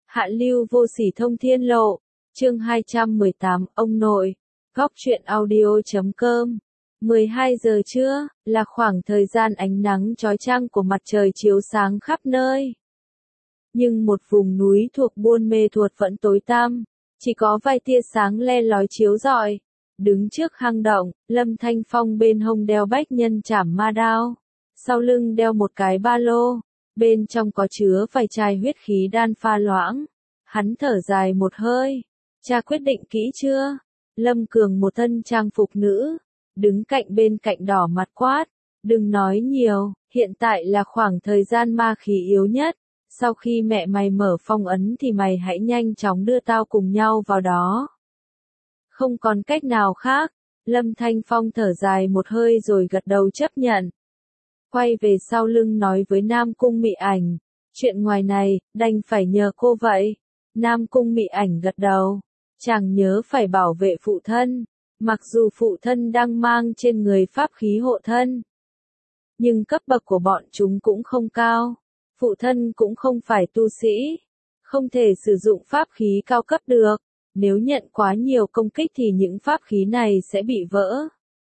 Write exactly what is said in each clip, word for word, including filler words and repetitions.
Hạ lưu vô sỉ thông thiên lộ, chương hai trăm mười tám, ông nội, góc truyện audio chấm com. mười hai giờ trưa, là khoảng thời gian ánh nắng chói chang của mặt trời chiếu sáng khắp nơi. Nhưng một vùng núi thuộc Buôn Mê Thuột vẫn tối tăm, chỉ có vài tia sáng le lói chiếu rọi. Đứng trước hang động, Lâm Thanh Phong bên hông đeo bách nhân trảm ma đao, sau lưng đeo một cái ba lô, bên trong có chứa vài chai huyết khí đan pha loãng. Hắn thở dài một hơi, cha quyết định kỹ chưa? Lâm Cường một thân trang phục nữ, đứng cạnh bên cạnh đỏ mặt quát, đừng nói nhiều, hiện tại là khoảng thời gian ma khí yếu nhất, sau khi mẹ mày mở phong ấn thì mày hãy nhanh chóng đưa tao cùng nhau vào đó. Không còn cách nào khác, Lâm Thanh Phong thở dài một hơi rồi gật đầu chấp nhận. Quay về sau lưng nói với Nam Cung Mị Ảnh, chuyện ngoài này, đành phải nhờ cô vậy. Nam Cung Mị Ảnh gật đầu, chàng nhớ phải bảo vệ phụ thân, mặc dù phụ thân đang mang trên người pháp khí hộ thân. Nhưng cấp bậc của bọn chúng cũng không cao, phụ thân cũng không phải tu sĩ, không thể sử dụng pháp khí cao cấp được, nếu nhận quá nhiều công kích thì những pháp khí này sẽ bị vỡ.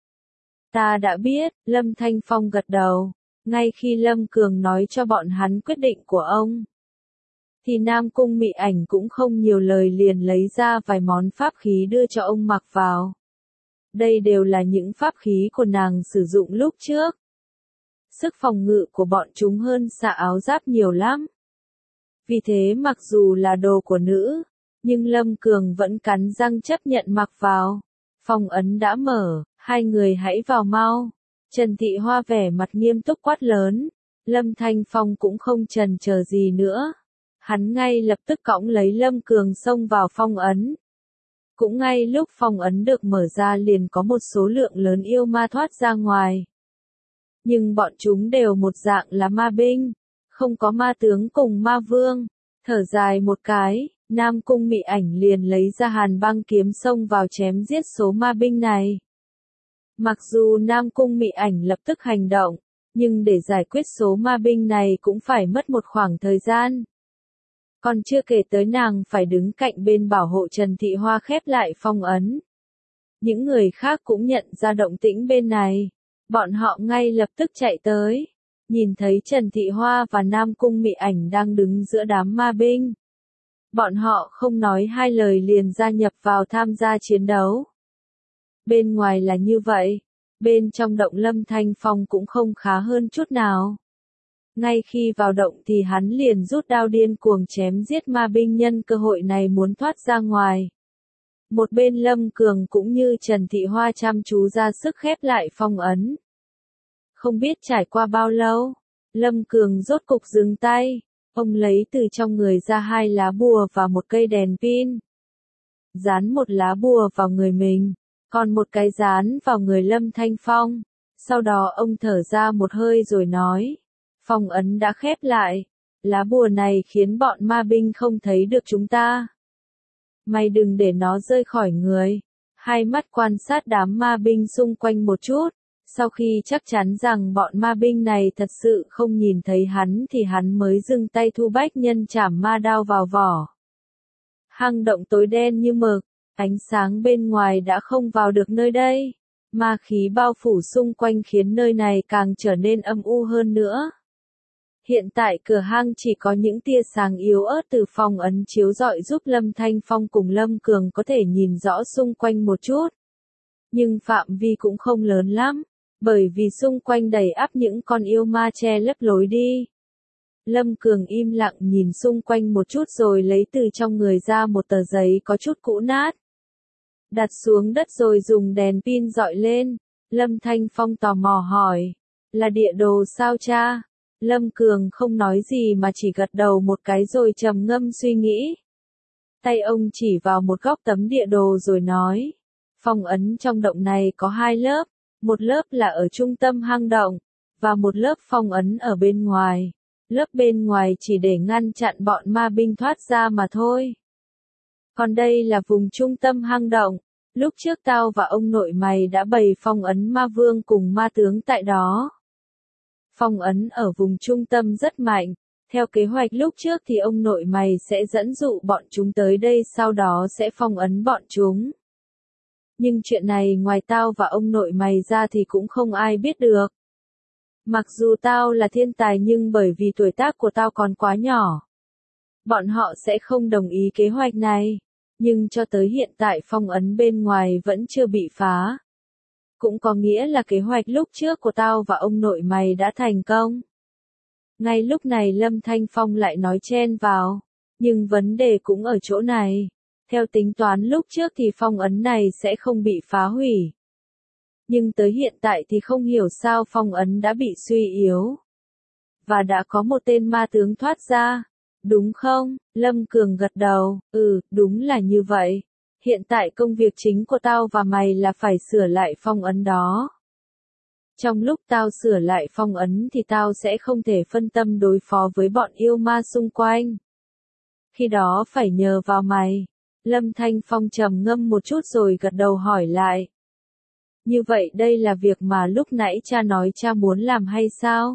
Ta đã biết, Lâm Thanh Phong gật đầu, ngay khi Lâm Cường nói cho bọn hắn quyết định của ông, thì Nam Cung Mị Ảnh cũng không nhiều lời liền lấy ra vài món pháp khí đưa cho ông mặc vào. Đây đều là những pháp khí của nàng sử dụng lúc trước. Sức phòng ngự của bọn chúng hơn xạ áo giáp nhiều lắm. Vì thế mặc dù là đồ của nữ, nhưng Lâm Cường vẫn cắn răng chấp nhận mặc vào. Phong ấn đã mở, hai người hãy vào mau. Trần Thị Hoa vẻ mặt nghiêm túc quát lớn. Lâm Thanh Phong cũng không chần chờ gì nữa. Hắn ngay lập tức cõng lấy Lâm Cường xông vào phong ấn. Cũng ngay lúc phong ấn được mở ra liền có một số lượng lớn yêu ma thoát ra ngoài. Nhưng bọn chúng đều một dạng là ma binh, không có ma tướng cùng ma vương. Thở dài một cái, Nam Cung Mị Ảnh liền lấy ra hàn băng kiếm xông vào chém giết số ma binh này. Mặc dù Nam Cung Mị Ảnh lập tức hành động, nhưng để giải quyết số ma binh này cũng phải mất một khoảng thời gian. Còn chưa kể tới nàng phải đứng cạnh bên bảo hộ Trần Thị Hoa khép lại phong ấn. Những người khác cũng nhận ra động tĩnh bên này. Bọn họ ngay lập tức chạy tới. Nhìn thấy Trần Thị Hoa và Nam Cung Mị Ảnh đang đứng giữa đám ma binh. Bọn họ không nói hai lời liền gia nhập vào tham gia chiến đấu. Bên ngoài là như vậy. Bên trong động Lâm Thanh Phong cũng không khá hơn chút nào. Ngay khi vào động thì hắn liền rút đao điên cuồng chém giết ma binh nhân cơ hội này muốn thoát ra ngoài. Một bên Lâm Cường cũng như Trần Thị Hoa chăm chú ra sức khép lại phong ấn. Không biết trải qua bao lâu, Lâm Cường rốt cục dừng tay, ông lấy từ trong người ra hai lá bùa và một cây đèn pin. Dán một lá bùa vào người mình, còn một cái dán vào người Lâm Thanh Phong. Sau đó ông thở ra một hơi rồi nói. Phong ấn đã khép lại, lá bùa này khiến bọn ma binh không thấy được chúng ta. Mày đừng để nó rơi khỏi người. Hai mắt quan sát đám ma binh xung quanh một chút, sau khi chắc chắn rằng bọn ma binh này thật sự không nhìn thấy hắn thì hắn mới dừng tay thu bách nhân trảm ma đao vào vỏ. Hang động tối đen như mực, ánh sáng bên ngoài đã không vào được nơi đây. Ma khí bao phủ xung quanh khiến nơi này càng trở nên âm u hơn nữa. Hiện tại cửa hang chỉ có những tia sáng yếu ớt từ phong ấn chiếu rọi giúp Lâm Thanh Phong cùng Lâm Cường có thể nhìn rõ xung quanh một chút. Nhưng phạm vi cũng không lớn lắm, bởi vì xung quanh đầy ắp những con yêu ma che lấp lối đi. Lâm Cường im lặng nhìn xung quanh một chút rồi lấy từ trong người ra một tờ giấy có chút cũ nát. Đặt xuống đất rồi dùng đèn pin dọi lên. Lâm Thanh Phong tò mò hỏi, là địa đồ sao cha? Lâm Cường không nói gì mà chỉ gật đầu một cái rồi trầm ngâm suy nghĩ. Tay ông chỉ vào một góc tấm địa đồ rồi nói, phong ấn trong động này có hai lớp, một lớp là ở trung tâm hang động, và một lớp phong ấn ở bên ngoài. Lớp bên ngoài chỉ để ngăn chặn bọn ma binh thoát ra mà thôi. Còn đây là vùng trung tâm hang động, lúc trước tao và ông nội mày đã bày phong ấn ma vương cùng ma tướng tại đó. Phong ấn ở vùng trung tâm rất mạnh, Theo kế hoạch lúc trước thì ông nội mày sẽ dẫn dụ bọn chúng tới đây sau đó sẽ phong ấn bọn chúng. Nhưng chuyện này ngoài tao và ông nội mày ra thì cũng không ai biết được. Mặc dù tao là thiên tài nhưng bởi vì tuổi tác của tao còn quá nhỏ, bọn họ sẽ không đồng ý kế hoạch này. Nhưng cho tới hiện tại phong ấn bên ngoài vẫn chưa bị phá. Cũng có nghĩa là kế hoạch lúc trước của tao và ông nội mày đã thành công. Ngay lúc này Lâm Thanh Phong lại nói chen vào. Nhưng vấn đề cũng ở chỗ này. Theo tính toán lúc trước thì phong ấn này sẽ không bị phá hủy. Nhưng tới hiện tại thì không hiểu sao phong ấn đã bị suy yếu. Và đã có một tên ma tướng thoát ra. Đúng không? Lâm Cường gật đầu. Ừ, đúng là như vậy. Hiện tại công việc chính của tao và mày là phải sửa lại phong ấn đó. Trong lúc tao sửa lại phong ấn thì tao sẽ không thể phân tâm đối phó với bọn yêu ma xung quanh. Khi đó phải nhờ vào mày. Lâm Thanh Phong trầm ngâm một chút rồi gật đầu hỏi lại. Như vậy đây là việc mà lúc nãy cha nói cha muốn làm hay sao?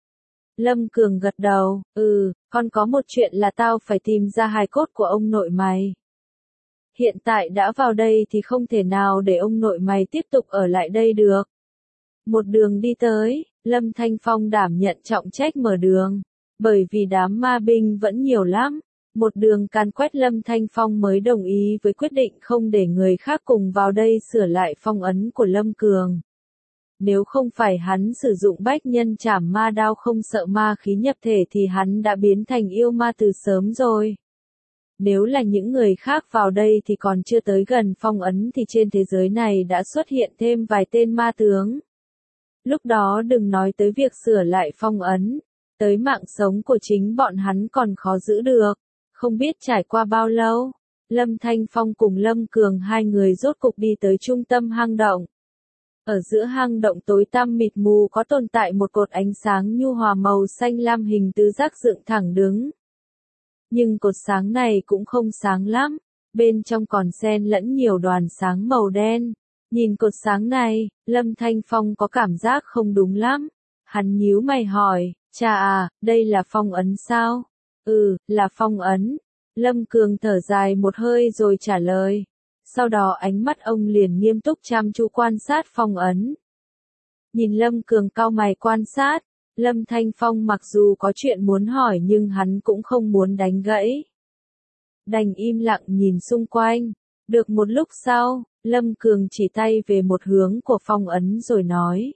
Lâm Cường gật đầu, ừ, còn có một chuyện là tao phải tìm ra hài cốt của ông nội mày. Hiện tại đã vào đây thì không thể nào để ông nội mày tiếp tục ở lại đây được. Một đường đi tới, Lâm Thanh Phong đảm nhận trọng trách mở đường, bởi vì đám ma binh vẫn nhiều lắm. Một đường càn quét Lâm Thanh Phong mới đồng ý với quyết định không để người khác cùng vào đây sửa lại phong ấn của Lâm Cường. Nếu không phải hắn sử dụng bách nhân trảm ma đao không sợ ma khí nhập thể thì hắn đã biến thành yêu ma từ sớm rồi. Nếu là những người khác vào đây thì còn chưa tới gần phong ấn thì trên thế giới này đã xuất hiện thêm vài tên ma tướng. Lúc đó đừng nói tới việc sửa lại phong ấn, tới mạng sống của chính bọn hắn còn khó giữ được. Không biết trải qua bao lâu, Lâm Thanh Phong cùng Lâm Cường hai người rốt cục đi tới trung tâm hang động. Ở giữa hang động tối tăm mịt mù có tồn tại một cột ánh sáng nhu hòa màu xanh lam hình tứ giác dựng thẳng đứng. Nhưng cột sáng này cũng không sáng lắm, bên trong còn xen lẫn nhiều đoàn sáng màu đen. Nhìn cột sáng này, Lâm Thanh Phong có cảm giác không đúng lắm. Hắn nhíu mày hỏi, cha à, đây là phong ấn sao? Ừ, là phong ấn. Lâm Cường thở dài một hơi rồi trả lời. Sau đó ánh mắt ông liền nghiêm túc chăm chú quan sát phong ấn. Nhìn Lâm Cường cau mày quan sát, Lâm Thanh Phong mặc dù có chuyện muốn hỏi nhưng hắn cũng không muốn đánh gãy. Đành im lặng nhìn xung quanh. Được một lúc sau, Lâm Cường chỉ tay về một hướng của phong ấn rồi nói.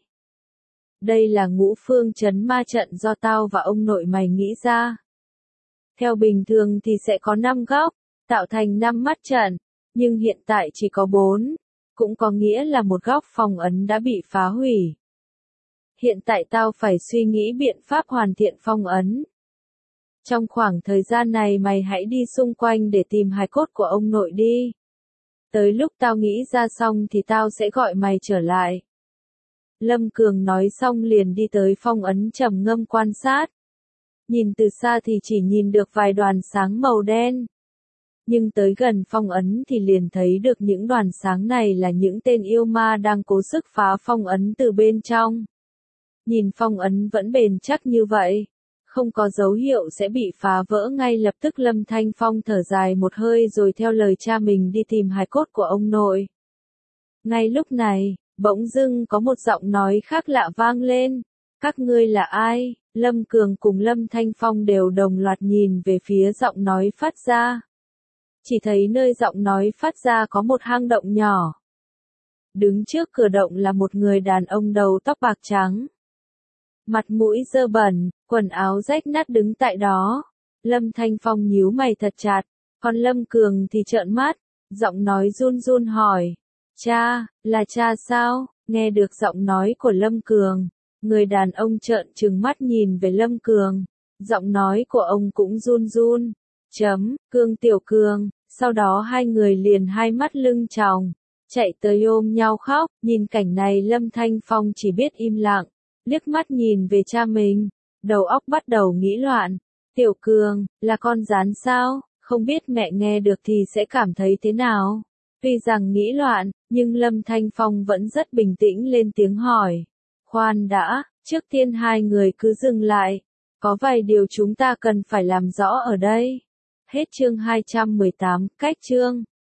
Đây là ngũ phương trấn ma trận do tao và ông nội mày nghĩ ra. Theo bình thường thì sẽ có năm góc, tạo thành năm mắt trận, nhưng hiện tại chỉ có bốn, cũng có nghĩa là một góc phong ấn đã bị phá hủy. Hiện tại tao phải suy nghĩ biện pháp hoàn thiện phong ấn. Trong khoảng thời gian này mày hãy đi xung quanh để tìm hài cốt của ông nội đi. Tới lúc tao nghĩ ra xong thì tao sẽ gọi mày trở lại. Lâm Cường nói xong liền đi tới phong ấn trầm ngâm quan sát. Nhìn từ xa thì chỉ nhìn được vài đoàn sáng màu đen. Nhưng tới gần phong ấn thì liền thấy được những đoàn sáng này là những tên yêu ma đang cố sức phá phong ấn từ bên trong. Nhìn phong ấn vẫn bền chắc như vậy, không có dấu hiệu sẽ bị phá vỡ ngay lập tức. Lâm Thanh Phong thở dài một hơi rồi theo lời cha mình đi tìm hài cốt của ông nội. Ngay lúc này, bỗng dưng có một giọng nói khác lạ vang lên. Các ngươi là ai? Lâm Cường cùng Lâm Thanh Phong đều đồng loạt nhìn về phía giọng nói phát ra. Chỉ thấy nơi giọng nói phát ra có một hang động nhỏ. Đứng trước cửa động là một người đàn ông đầu tóc bạc trắng. Mặt mũi dơ bẩn, quần áo rách nát đứng tại đó. Lâm Thanh Phong nhíu mày thật chặt, còn Lâm Cường thì trợn mắt, giọng nói run run hỏi. Cha, là cha sao? Nghe được giọng nói của Lâm Cường, người đàn ông trợn trừng mắt nhìn về Lâm Cường. Giọng nói của ông cũng run run. Chấm, Cường tiểu Cường. Sau đó hai người liền hai mắt lưng tròng, chạy tới ôm nhau khóc. Nhìn cảnh này Lâm Thanh Phong chỉ biết im lặng, liếc mắt nhìn về cha mình, đầu óc bắt đầu nghĩ loạn. Tiểu Cường, là con rắn sao? Không biết mẹ nghe được thì sẽ cảm thấy thế nào? Tuy rằng nghĩ loạn, nhưng Lâm Thanh Phong vẫn rất bình tĩnh lên tiếng hỏi. Khoan đã, trước tiên hai người cứ dừng lại. Có vài điều chúng ta cần phải làm rõ ở đây. Hết chương hai trăm mười tám, cách chương.